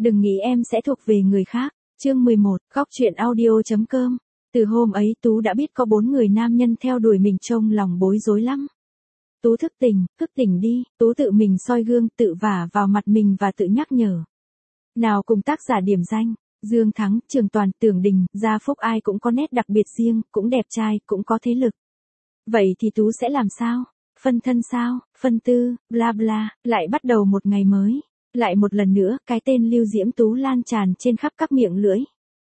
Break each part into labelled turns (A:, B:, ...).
A: đừng nghĩ em sẽ thuộc về người khác. Chương 11, góc truyện audio.com. Từ hôm ấy Tú đã biết có 4 người nam nhân theo đuổi mình, trông lòng bối rối lắm. Tú thức tỉnh đi, Tú tự mình soi gương, tự vả vào mặt mình và tự nhắc nhở. Nào cùng tác giả điểm danh, Dương Thắng, Trường Toàn, Tưởng Đình, Gia Phúc, ai cũng có nét đặc biệt riêng, cũng đẹp trai, cũng có thế lực. Vậy thì Tú sẽ làm sao? Phân thân sao? Phân tư, bla bla, lại bắt đầu một ngày mới. Lại một lần nữa, cái tên Lưu Diễm Tú lan tràn trên khắp các miệng lưỡi.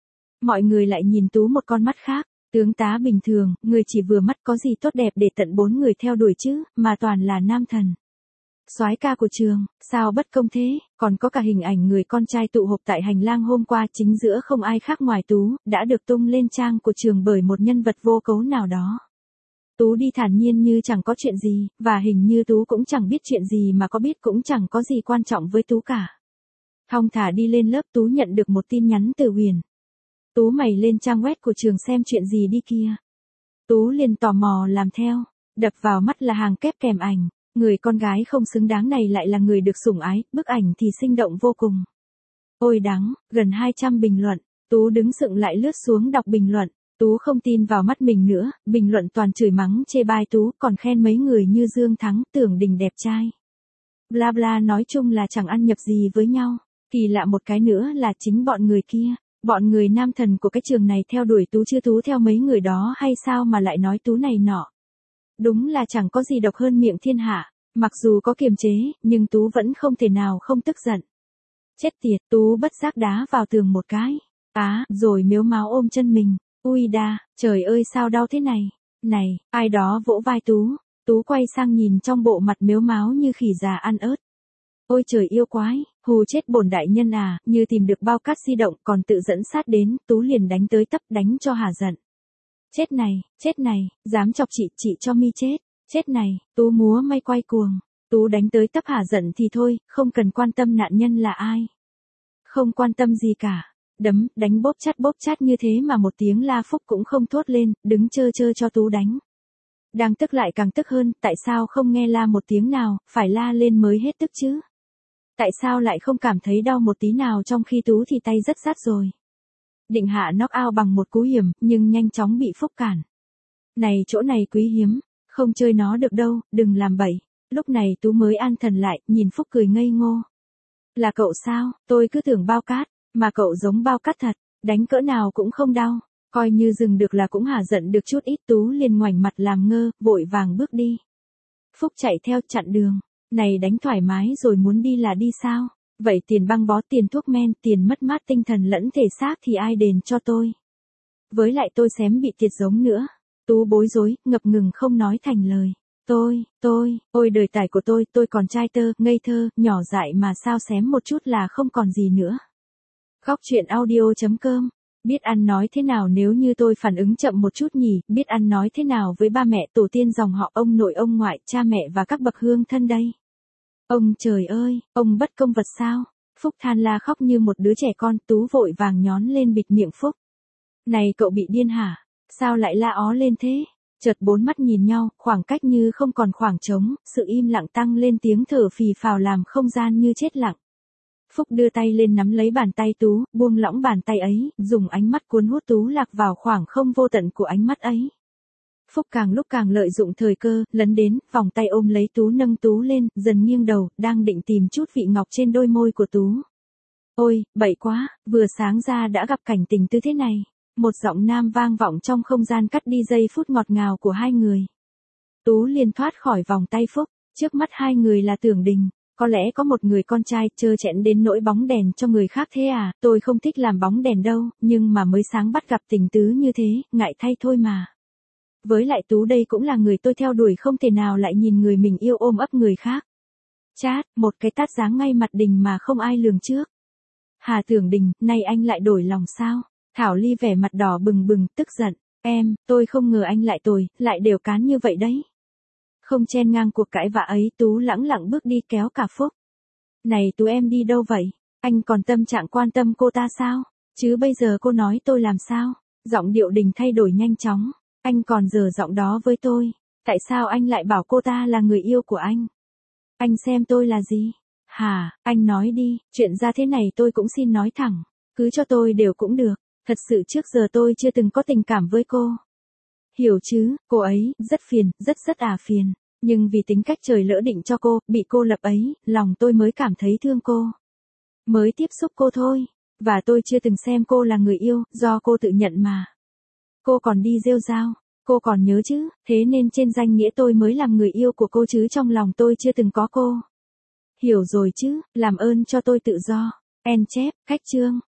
A: Mọi người lại nhìn Tú một con mắt khác, tướng tá bình thường, người chỉ vừa mắt, có gì tốt đẹp để tận 4 người theo đuổi chứ, mà toàn là nam thần. Soái ca của trường, sao bất công thế, còn có cả hình ảnh người con trai tụ họp tại hành lang hôm qua, chính giữa không ai khác ngoài Tú, đã được tung lên trang của trường bởi một nhân vật vô cấu nào đó. Tú đi thản nhiên như chẳng có chuyện gì, và hình như Tú cũng chẳng biết chuyện gì, mà có biết cũng chẳng có gì quan trọng với Tú cả. Thong thả đi lên lớp, Tú nhận được một tin nhắn từ Huyền. Tú mày lên trang web của trường xem chuyện gì đi kia. Tú liền tò mò làm theo, đập vào mắt là hàng kép kèm ảnh, người con gái không xứng đáng này lại là người được sủng ái, bức ảnh thì sinh động vô cùng. Ôi đáng, gần 200 bình luận, Tú đứng sững lại lướt xuống đọc bình luận. Tú không tin vào mắt mình nữa, bình luận toàn chửi mắng chê bai Tú, còn khen mấy người như Dương Thắng, Tưởng Đình đẹp trai. Bla bla, nói chung là chẳng ăn nhập gì với nhau. Kỳ lạ một cái nữa là chính bọn người kia, bọn người nam thần của cái trường này theo đuổi Tú chứ Tú theo mấy người đó hay sao mà lại nói Tú này nọ. Đúng là chẳng có gì độc hơn miệng thiên hạ, mặc dù có kiềm chế, nhưng Tú vẫn không thể nào không tức giận. Chết tiệt, Tú bất giác đá vào tường một cái. Rồi mếu máo ôm chân mình. Ui đa, trời ơi sao đau thế này. Này, ai đó vỗ vai Tú. Tú quay sang nhìn trong bộ mặt mếu máo như khỉ già ăn ớt. Ôi trời yêu quái, hù chết bổn đại nhân à, như tìm được bao cát di động còn tự dẫn sát đến, Tú liền đánh tới tấp đánh cho hả giận. Chết này, dám chọc chị cho mi chết. Chết này, Tú múa may quay cuồng. Tú đánh tới tấp hả giận thì thôi, không cần quan tâm nạn nhân là ai. Không quan tâm gì cả. Đấm, đánh bóp chát như thế mà một tiếng la Phúc cũng không thốt lên, đứng chơ cho Tú đánh. Đang tức lại càng tức hơn, tại sao không nghe la một tiếng nào, phải la lên mới hết tức chứ? Tại sao lại không cảm thấy đau một tí nào trong khi Tú thì tay rất rát rồi? Định hạ knock out bằng một cú hiểm, nhưng nhanh chóng bị Phúc cản. Này chỗ này quý hiếm, không chơi nó được đâu, đừng làm bậy. Lúc này Tú mới an thần lại, nhìn Phúc cười ngây ngô. Là cậu sao, tôi cứ tưởng bao cát. Mà cậu giống bao cát thật, đánh cỡ nào cũng không đau, coi như dừng được là cũng hả giận được chút ít. Tú liền ngoảnh mặt làm ngơ, vội vàng bước đi. Phúc chạy theo chặn đường, này đánh thoải mái rồi muốn đi là đi sao? Vậy tiền băng bó, tiền thuốc men, tiền mất mát tinh thần lẫn thể xác thì ai đền cho tôi? Với lại tôi xém bị tiệt giống nữa. Tú bối rối, ngập ngừng không nói thành lời. Ôi đời tài của tôi còn trai tơ, ngây thơ, nhỏ dại mà sao xém một chút là không còn gì nữa. Góc truyện audio.com. Biết ăn nói thế nào nếu như tôi phản ứng chậm một chút nhỉ, biết ăn nói thế nào với ba mẹ tổ tiên dòng họ, ông nội ông ngoại, cha mẹ và các bậc hương thân đây. Ông trời ơi, ông bất công vật sao? Phúc than la khóc như một đứa trẻ con. Tú vội vàng nhón lên bịt miệng Phúc. Này cậu bị điên hả? Sao lại la ó lên thế? Chợt 4 mắt nhìn nhau, khoảng cách như không còn khoảng trống, sự im lặng tăng lên tiếng thở phì phào làm không gian như chết lặng. Phúc đưa tay lên nắm lấy bàn tay Tú, buông lỏng bàn tay ấy, dùng ánh mắt cuốn hút Tú lạc vào khoảng không vô tận của ánh mắt ấy. Phúc càng lúc càng lợi dụng thời cơ, lấn đến, vòng tay ôm lấy Tú, nâng Tú lên, dần nghiêng đầu, đang định tìm chút vị ngọc trên đôi môi của Tú. Ôi, bậy quá, vừa sáng ra đã gặp cảnh tình tư thế này. Một giọng nam vang vọng trong không gian cắt đi giây phút ngọt ngào của hai người. Tú liền thoát khỏi vòng tay Phúc, trước mắt hai người là Tưởng Đình. Có lẽ có một người con trai trơ trẽn đến nỗi bóng đèn cho người khác thế à, tôi không thích làm bóng đèn đâu, nhưng mà mới sáng bắt gặp tình tứ như thế, ngại thay thôi mà. Với lại Tú đây cũng là người tôi theo đuổi, không thể nào lại nhìn người mình yêu ôm ấp người khác. Chát, một cái tát giáng ngay mặt Đình mà không ai lường trước. Hà Tưởng Đình, nay anh lại đổi lòng sao? Thảo Ly vẻ mặt đỏ bừng, tức giận. Tôi không ngờ anh lại tồi, lại đều cán như vậy đấy. Không chen ngang cuộc cãi vã ấy, Tú lẳng lặng bước đi kéo cả Phúc. Này Tú, em đi đâu vậy? Anh còn tâm trạng quan tâm cô ta sao? Chứ bây giờ cô nói tôi làm sao? Giọng điệu Đình thay đổi nhanh chóng. Anh còn dở giọng đó với tôi. Tại sao anh lại bảo cô ta là người yêu của anh? Anh xem tôi là gì? Hả, anh nói đi, chuyện ra thế này tôi cũng xin nói thẳng. Cứ cho tôi đều cũng được. Thật sự trước giờ tôi chưa từng có tình cảm với cô. Hiểu chứ, cô ấy, rất phiền, rất phiền. Nhưng vì tính cách trời lỡ định cho cô, bị cô lập ấy, lòng tôi mới cảm thấy thương cô. Mới tiếp xúc cô thôi. Và tôi chưa từng xem cô là người yêu, do cô tự nhận mà. Cô còn đi rêu rao. Cô còn nhớ chứ, thế nên trên danh nghĩa tôi mới làm người yêu của cô chứ trong lòng tôi chưa từng có cô. Hiểu rồi chứ, làm ơn cho tôi tự do. En chép, khách chương.